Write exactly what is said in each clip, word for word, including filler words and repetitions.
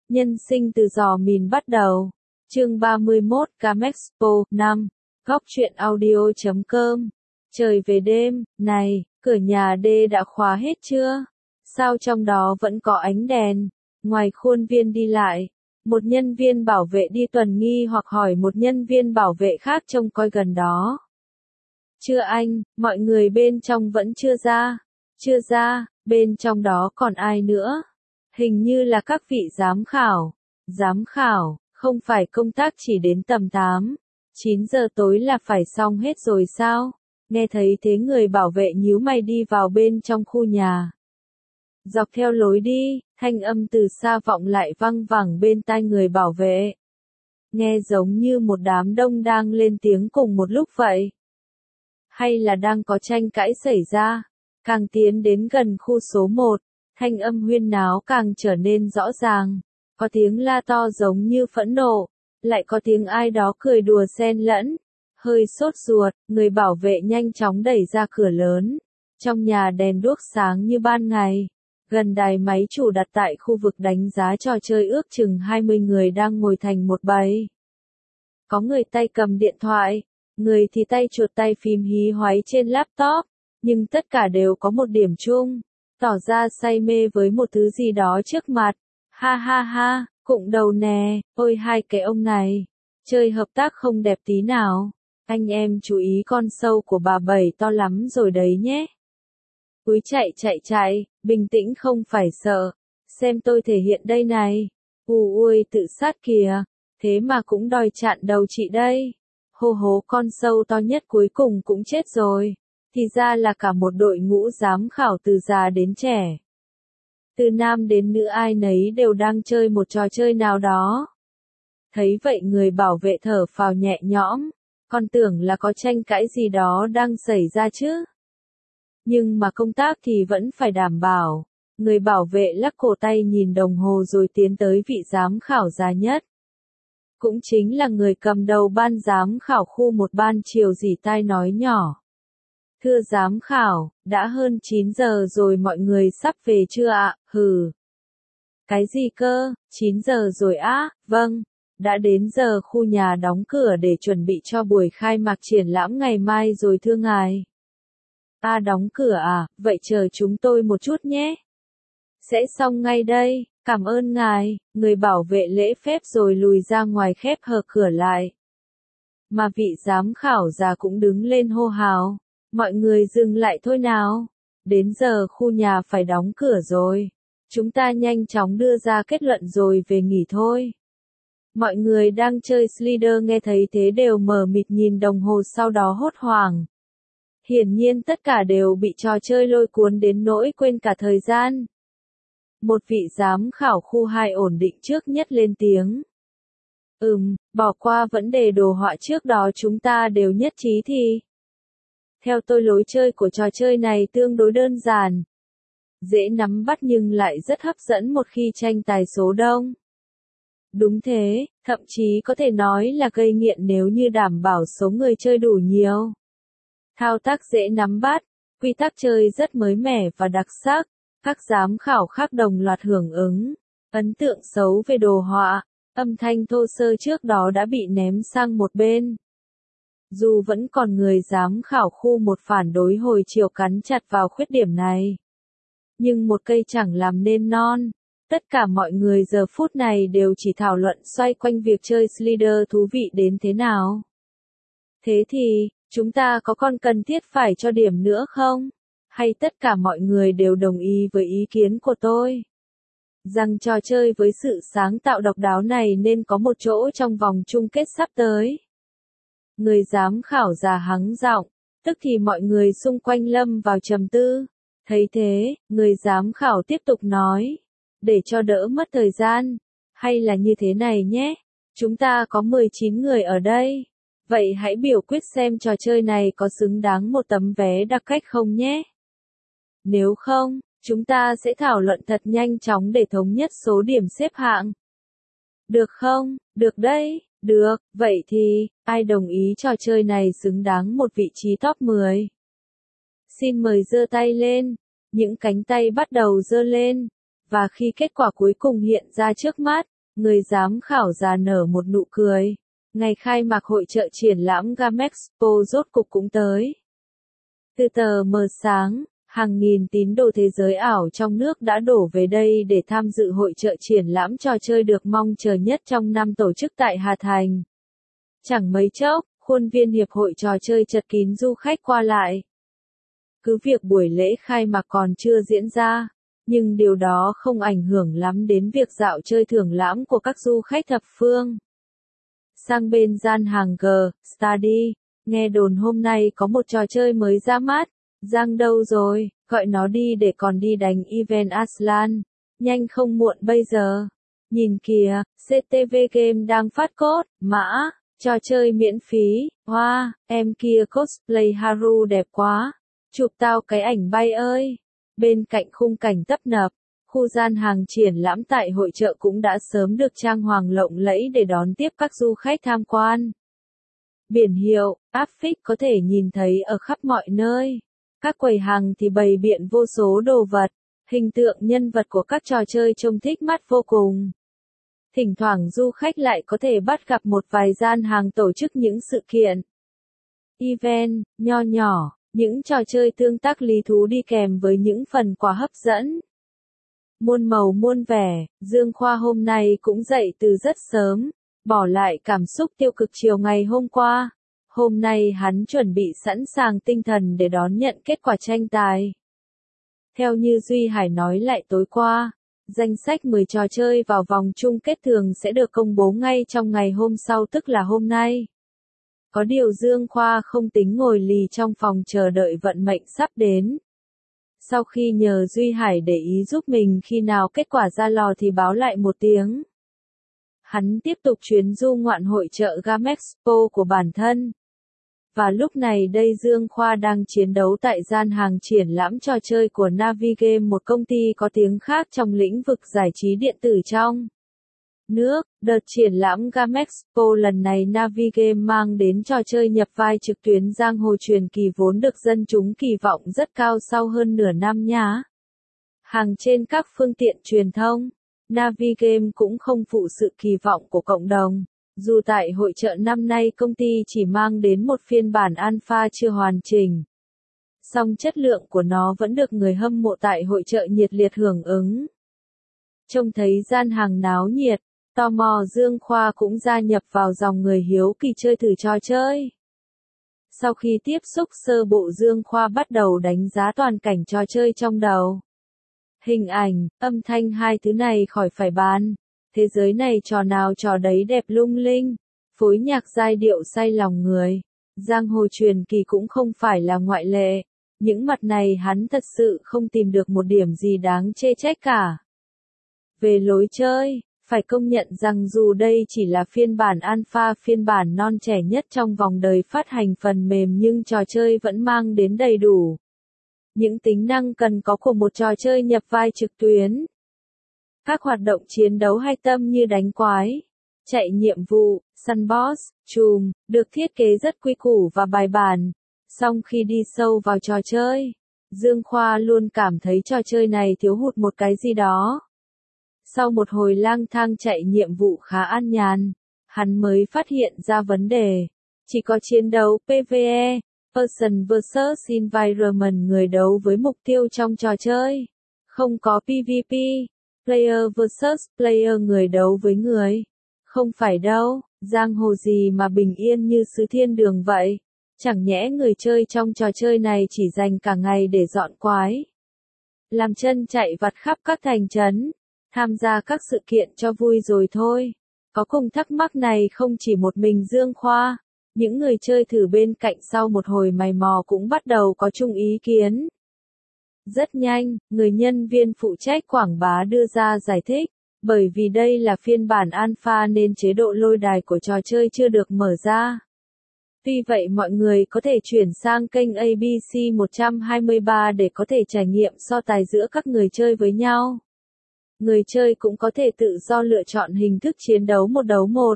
Nhân sinh từ giò mìn bắt đầu. Chương ba mươi mốt Camexpo năm. Góc truyện audio chấm com. Trời về đêm, này, cửa nhà D đã khóa hết chưa? Sao trong đó vẫn có ánh đèn? Ngoài khuôn viên đi lại, một nhân viên bảo vệ đi tuần nghi hoặc hỏi một nhân viên bảo vệ khác trông coi gần đó. Chưa anh, mọi người bên trong vẫn chưa ra. Chưa ra, bên trong đó còn ai nữa? Hình như là các vị giám khảo. Giám khảo, không phải công tác chỉ đến tầm tám, chín giờ tối là phải xong hết rồi sao? Nghe thấy thế người bảo vệ nhíu mày đi vào bên trong khu nhà. Dọc theo lối đi, thanh âm từ xa vọng lại văng vẳng bên tai người bảo vệ. Nghe giống như một đám đông đang lên tiếng cùng một lúc vậy. Hay là đang có tranh cãi xảy ra? Càng tiến đến gần khu số một, thanh âm huyên náo càng trở nên rõ ràng. Có tiếng la to giống như phẫn nộ, lại có tiếng ai đó cười đùa xen lẫn. Hơi sốt ruột, người bảo vệ nhanh chóng đẩy ra cửa lớn. Trong nhà đèn đuốc sáng như ban ngày. Gần đài máy chủ đặt tại khu vực đánh giá trò chơi ước chừng hai mươi người đang ngồi thành một bầy. Có người tay cầm điện thoại, người thì tay chuột tay phím hí hoáy trên laptop, nhưng tất cả đều có một điểm chung, tỏ ra say mê với một thứ gì đó trước mặt. Ha ha ha, cụng đầu nè, ôi hai cái ông này, chơi hợp tác không đẹp tí nào. Anh em chú ý con sâu của bà Bảy to lắm rồi đấy nhé. Cúi chạy chạy chạy, bình tĩnh không phải sợ, xem tôi thể hiện đây này. Ù ui tự sát kìa, thế mà cũng đòi chặn đầu chị đây. Hô hố con sâu to nhất cuối cùng cũng chết rồi. Thì ra là cả một đội ngũ giám khảo từ già đến trẻ. Từ nam đến nữ ai nấy đều đang chơi một trò chơi nào đó. Thấy vậy người bảo vệ thở phào nhẹ nhõm, còn tưởng là có tranh cãi gì đó đang xảy ra chứ. Nhưng mà công tác thì vẫn phải đảm bảo. Người bảo vệ lắc cổ tay nhìn đồng hồ rồi tiến tới vị giám khảo già nhất. Cũng chính là người cầm đầu ban giám khảo khu một ban chiều rỉ tai nói nhỏ. Thưa giám khảo, đã hơn chín giờ rồi mọi người sắp về chưa ạ? Hừ. Cái gì cơ? chín giờ rồi á? Vâng. Đã đến giờ khu nhà đóng cửa để chuẩn bị cho buổi khai mạc triển lãm ngày mai rồi thưa ngài. À đóng cửa à? Vậy chờ chúng tôi một chút nhé. Sẽ xong ngay đây, cảm ơn ngài. Người bảo vệ lễ phép rồi lùi ra ngoài khép hờ cửa lại. Mà vị giám khảo già cũng đứng lên hô hào. Mọi người dừng lại thôi nào. Đến giờ khu nhà phải đóng cửa rồi. Chúng ta nhanh chóng đưa ra kết luận rồi về nghỉ thôi. Mọi người đang chơi Slider nghe thấy thế đều mờ mịt nhìn đồng hồ sau đó hốt hoảng. Hiển nhiên tất cả đều bị trò chơi lôi cuốn đến nỗi quên cả thời gian. Một vị giám khảo khu hai ổn định trước nhất lên tiếng. Ừm, bỏ qua vấn đề đồ họa trước đó chúng ta đều nhất trí thì. Theo tôi lối chơi của trò chơi này tương đối đơn giản. Dễ nắm bắt nhưng lại rất hấp dẫn một khi tranh tài số đông. Đúng thế, thậm chí có thể nói là gây nghiện nếu như đảm bảo số người chơi đủ nhiều. Thao tác dễ nắm bắt, quy tắc chơi rất mới mẻ và đặc sắc, các giám khảo khác đồng loạt hưởng ứng. Ấn tượng xấu về đồ họa, âm thanh thô sơ trước đó đã bị ném sang một bên. Dù vẫn còn người giám khảo khu một phản đối hồi chiều cắn chặt vào khuyết điểm này. Nhưng một cây chẳng làm nên non. Tất cả mọi người giờ phút này đều chỉ thảo luận xoay quanh việc chơi Slider thú vị đến thế nào. Thế thì, chúng ta có còn cần thiết phải cho điểm nữa không? Hay tất cả mọi người đều đồng ý với ý kiến của tôi? Rằng trò chơi với sự sáng tạo độc đáo này nên có một chỗ trong vòng chung kết sắp tới. Người giám khảo già hắng giọng, tức thì mọi người xung quanh lâm vào trầm tư. Thấy thế, người giám khảo tiếp tục nói. Để cho đỡ mất thời gian. Hay là như thế này nhé. Chúng ta có mười chín người ở đây. Vậy hãy biểu quyết xem trò chơi này có xứng đáng một tấm vé đặc cách không nhé. Nếu không, chúng ta sẽ thảo luận thật nhanh chóng để thống nhất số điểm xếp hạng. Được không? Được đấy. Được, vậy thì, ai đồng ý trò chơi này xứng đáng một vị trí top mười? Xin mời giơ tay lên. Những cánh tay bắt đầu giơ lên. Và khi kết quả cuối cùng hiện ra trước mắt, Người giám khảo già nở một nụ cười. Ngày khai mạc hội chợ triển lãm Gamexpo rốt cục cũng tới. Từ tờ mờ sáng, hàng nghìn tín đồ thế giới ảo trong nước đã đổ về đây để tham dự hội chợ triển lãm trò chơi được mong chờ nhất trong năm tổ chức tại Hà Thành. Chẳng mấy chốc, khuôn viên hiệp hội trò chơi chật kín du khách qua lại. Cứ việc buổi lễ khai mạc còn chưa diễn ra, nhưng điều đó không ảnh hưởng lắm đến việc dạo chơi thưởng lãm của các du khách thập phương. Sang bên gian hàng G, Study, nghe đồn hôm nay có một trò chơi mới ra mắt. Giang đâu rồi, gọi nó đi để còn đi đánh event Aslan. Nhanh không muộn bây giờ. Nhìn kìa, xê tê vê Game đang phát code, mã, trò chơi miễn phí, hoa, wow, em kia cosplay Haru đẹp quá. Chụp tao cái ảnh bay ơi. Bên cạnh khung cảnh tấp nập, khu gian hàng triển lãm tại hội chợ cũng đã sớm được trang hoàng lộng lẫy để đón tiếp các du khách tham quan. Biển hiệu, áp phích có thể nhìn thấy ở khắp mọi nơi. Các quầy hàng thì bày biện vô số đồ vật, hình tượng nhân vật của các trò chơi trông thích mắt vô cùng. Thỉnh thoảng du khách lại có thể bắt gặp một vài gian hàng tổ chức những sự kiện. Event, nho nhỏ, những trò chơi tương tác lý thú đi kèm với những phần quà hấp dẫn. Muôn màu muôn vẻ, Dương Khoa hôm nay cũng dậy từ rất sớm, bỏ lại cảm xúc tiêu cực chiều ngày hôm qua. Hôm nay hắn chuẩn bị sẵn sàng tinh thần để đón nhận kết quả tranh tài. Theo như Duy Hải nói lại tối qua, danh sách mười trò chơi vào vòng chung kết thường sẽ được công bố ngay trong ngày hôm sau tức là hôm nay. Có điều Dương Khoa không tính ngồi lì trong phòng chờ đợi vận mệnh sắp đến. Sau khi nhờ Duy Hải để ý giúp mình khi nào kết quả ra lò thì báo lại một tiếng. Hắn tiếp tục chuyến du ngoạn hội chợ Gamexpo của bản thân. Và lúc này đây Dương Khoa đang chiến đấu tại gian hàng triển lãm trò chơi của Navigame, một công ty có tiếng khác trong lĩnh vực giải trí điện tử trong nước. Đợt triển lãm Gamexpo lần này Navigame mang đến trò chơi nhập vai trực tuyến giang hồ truyền kỳ vốn được dân chúng kỳ vọng rất cao sau hơn nửa năm nhá. Hàng trên các phương tiện truyền thông, Navigame cũng không phụ sự kỳ vọng của cộng đồng. Dù tại hội chợ năm nay công ty chỉ mang đến một phiên bản alpha chưa hoàn chỉnh, song chất lượng của nó vẫn được người hâm mộ tại hội chợ nhiệt liệt hưởng ứng. Trông thấy gian hàng náo nhiệt, tò mò Dương Khoa cũng gia nhập vào dòng người hiếu kỳ chơi thử trò chơi. Sau khi tiếp xúc sơ bộ Dương Khoa bắt đầu đánh giá toàn cảnh trò chơi trong đầu. Hình ảnh, âm thanh hai thứ này khỏi phải bàn. Thế giới này trò nào trò đấy đẹp lung linh, phối nhạc giai điệu say lòng người. Giang hồ truyền kỳ cũng không phải là ngoại lệ. Những mặt này hắn thật sự không tìm được một điểm gì đáng chê trách cả. Về lối chơi, phải công nhận rằng dù đây chỉ là phiên bản alpha, phiên bản non trẻ nhất trong vòng đời phát hành phần mềm, nhưng trò chơi vẫn mang đến đầy đủ những tính năng cần có của một trò chơi nhập vai trực tuyến. Các hoạt động chiến đấu hay tâm như đánh quái, chạy nhiệm vụ, săn boss, trùm, được thiết kế rất quy củ và bài bản. Song khi đi sâu vào trò chơi, Dương Khoa luôn cảm thấy trò chơi này thiếu hụt một cái gì đó. Sau một hồi lang thang chạy nhiệm vụ khá an nhàn, hắn mới phát hiện ra vấn đề. Chỉ có chiến đấu pê vê e, Person versus Environment, người đấu với mục tiêu trong trò chơi. Không có pê vê pê, Player versus Player, người đấu với người. Không phải đâu, giang hồ gì mà bình yên như xứ thiên đường vậy. Chẳng nhẽ người chơi trong trò chơi này chỉ dành cả ngày để dọn quái, làm chân chạy vặt khắp các thành trấn, tham gia các sự kiện cho vui rồi thôi. Có cùng thắc mắc này không chỉ một mình Dương Khoa, những người chơi thử bên cạnh sau một hồi mày mò cũng bắt đầu có chung ý kiến. Rất nhanh, người nhân viên phụ trách quảng bá đưa ra giải thích, bởi vì đây là phiên bản alpha nên chế độ lôi đài của trò chơi chưa được mở ra. Tuy vậy mọi người có thể chuyển sang kênh a bê xê một trăm hai mươi ba để có thể trải nghiệm so tài giữa các người chơi với nhau. Người chơi cũng có thể tự do lựa chọn hình thức chiến đấu một đấu một,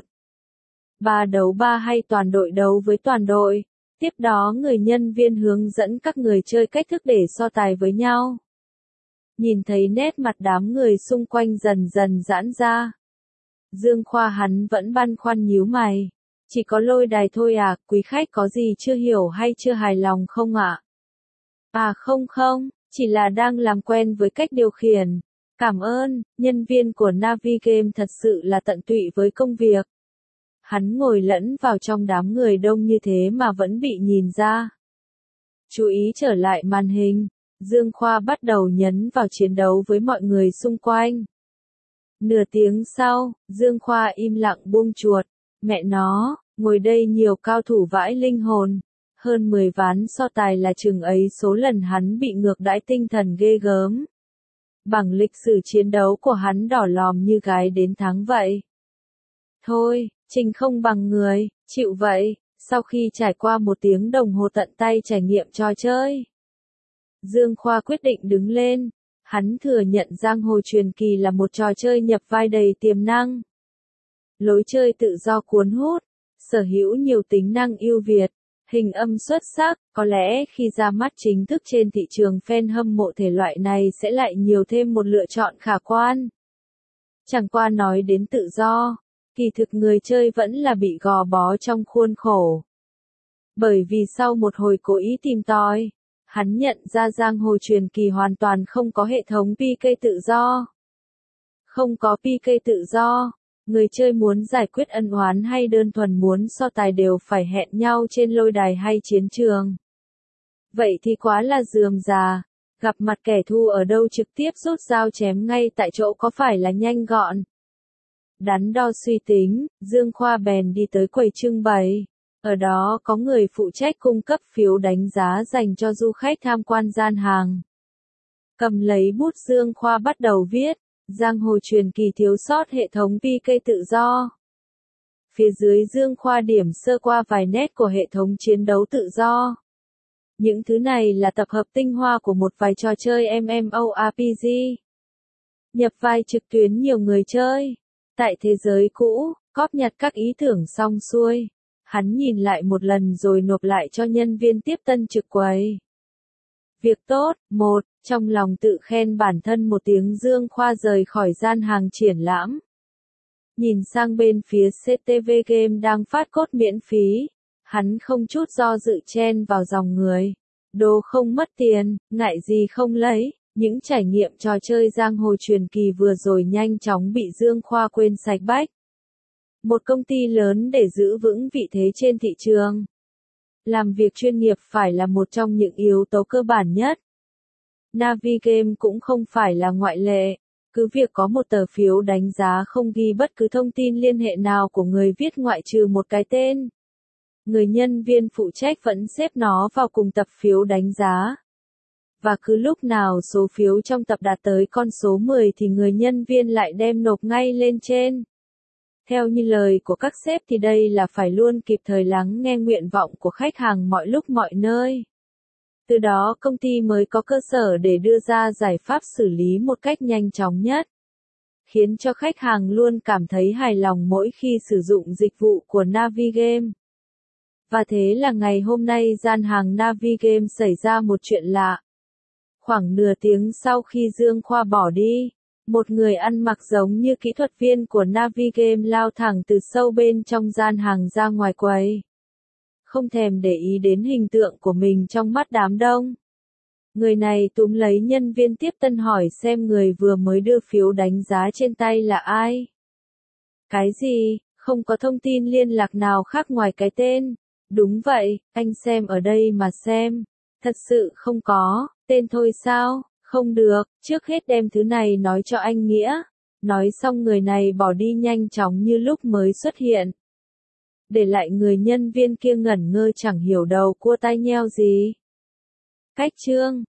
ba đấu ba hay toàn đội đấu với toàn đội. Tiếp đó người nhân viên hướng dẫn các người chơi cách thức để so tài với nhau. Nhìn thấy nét mặt đám người xung quanh dần dần giãn ra, Dương Khoa hắn vẫn băn khoăn nhíu mày. Chỉ có lôi đài thôi à, quý khách có gì chưa hiểu hay chưa hài lòng không ạ? À không không, chỉ là đang làm quen với cách điều khiển. Cảm ơn, nhân viên của Navigame thật sự là tận tụy với công việc. Hắn ngồi lẫn vào trong đám người đông như thế mà vẫn bị nhìn ra. Chú ý trở lại màn hình, Dương Khoa bắt đầu nhấn vào chiến đấu với mọi người xung quanh. Nửa tiếng sau, Dương Khoa im lặng buông chuột. Mẹ nó, ngồi đây nhiều cao thủ vãi linh hồn. Hơn mười ván so tài là chừng ấy số lần hắn bị ngược đãi tinh thần ghê gớm. Bằng lịch sử chiến đấu của hắn đỏ lòm như gái đến tháng vậy. Thôi, trình không bằng người, chịu vậy, sau khi trải qua một tiếng đồng hồ tận tay trải nghiệm trò chơi. Dương Khoa quyết định đứng lên, hắn thừa nhận Giang Hồ Truyền Kỳ là một trò chơi nhập vai đầy tiềm năng. Lối chơi tự do cuốn hút, sở hữu nhiều tính năng ưu việt, hình âm xuất sắc, có lẽ khi ra mắt chính thức trên thị trường fan hâm mộ thể loại này sẽ lại nhiều thêm một lựa chọn khả quan. Chẳng qua nói đến tự do, kỳ thực người chơi vẫn là bị gò bó trong khuôn khổ. Bởi vì sau một hồi cố ý tìm tòi, hắn nhận ra Giang Hồ Truyền Kỳ hoàn toàn không có hệ thống pê ca tự do. Không có pê ca tự do, người chơi muốn giải quyết ân oán hay đơn thuần muốn so tài đều phải hẹn nhau trên lôi đài hay chiến trường. Vậy thì quá là rườm rà, gặp mặt kẻ thù ở đâu trực tiếp rút dao chém ngay tại chỗ có phải là nhanh gọn. Đắn đo suy tính, Dương Khoa bèn đi tới quầy trưng bày. Ở đó có người phụ trách cung cấp phiếu đánh giá dành cho du khách tham quan gian hàng. Cầm lấy bút Dương Khoa bắt đầu viết, Giang Hồ Truyền Kỳ thiếu sót hệ thống pê ca tự do. Phía dưới Dương Khoa điểm sơ qua vài nét của hệ thống chiến đấu tự do. Những thứ này là tập hợp tinh hoa của một vài trò chơi MMORPG. Nhập vai trực tuyến nhiều người chơi. Tại thế giới cũ, cóp nhặt các ý tưởng xong xuôi. Hắn nhìn lại một lần rồi nộp lại cho nhân viên tiếp tân trực quầy. Việc tốt, một, trong lòng tự khen bản thân một tiếng Dương Khoa rời khỏi gian hàng triển lãm. Nhìn sang bên phía xê tê vê Game đang phát code miễn phí. Hắn không chút do dự chen vào dòng người. Đồ không mất tiền, ngại gì không lấy. Những trải nghiệm trò chơi Giang Hồ Truyền Kỳ vừa rồi nhanh chóng bị Dương Khoa quên sạch bách. Một công ty lớn để giữ vững vị thế trên thị trường. Làm việc chuyên nghiệp phải là một trong những yếu tố cơ bản nhất. Navigame cũng không phải là ngoại lệ. Cứ việc có một tờ phiếu đánh giá không ghi bất cứ thông tin liên hệ nào của người viết ngoại trừ một cái tên. Người nhân viên phụ trách vẫn xếp nó vào cùng tập phiếu đánh giá. Và cứ lúc nào số phiếu trong tập đạt tới con số mười thì người nhân viên lại đem nộp ngay lên trên. Theo như lời của các sếp thì đây là phải luôn kịp thời lắng nghe nguyện vọng của khách hàng mọi lúc mọi nơi. Từ đó công ty mới có cơ sở để đưa ra giải pháp xử lý một cách nhanh chóng nhất. Khiến cho khách hàng luôn cảm thấy hài lòng mỗi khi sử dụng dịch vụ của Navigame. Và thế là ngày hôm nay gian hàng Navigame xảy ra một chuyện lạ. Khoảng nửa tiếng sau khi Dương Khoa bỏ đi, một người ăn mặc giống như kỹ thuật viên của Navigame lao thẳng từ sâu bên trong gian hàng ra ngoài quầy. Không thèm để ý đến hình tượng của mình trong mắt đám đông. Người này túm lấy nhân viên tiếp tân hỏi xem người vừa mới đưa phiếu đánh giá trên tay là ai. Cái gì, không có thông tin liên lạc nào khác ngoài cái tên. Đúng vậy, anh xem ở đây mà xem. Thật sự không có, tên thôi sao, không được, trước hết đem thứ này nói cho anh Nghĩa. Nói xong người này bỏ đi nhanh chóng như lúc mới xuất hiện. Để lại người nhân viên kia ngẩn ngơ chẳng hiểu đầu cua tai nheo gì. Cách chương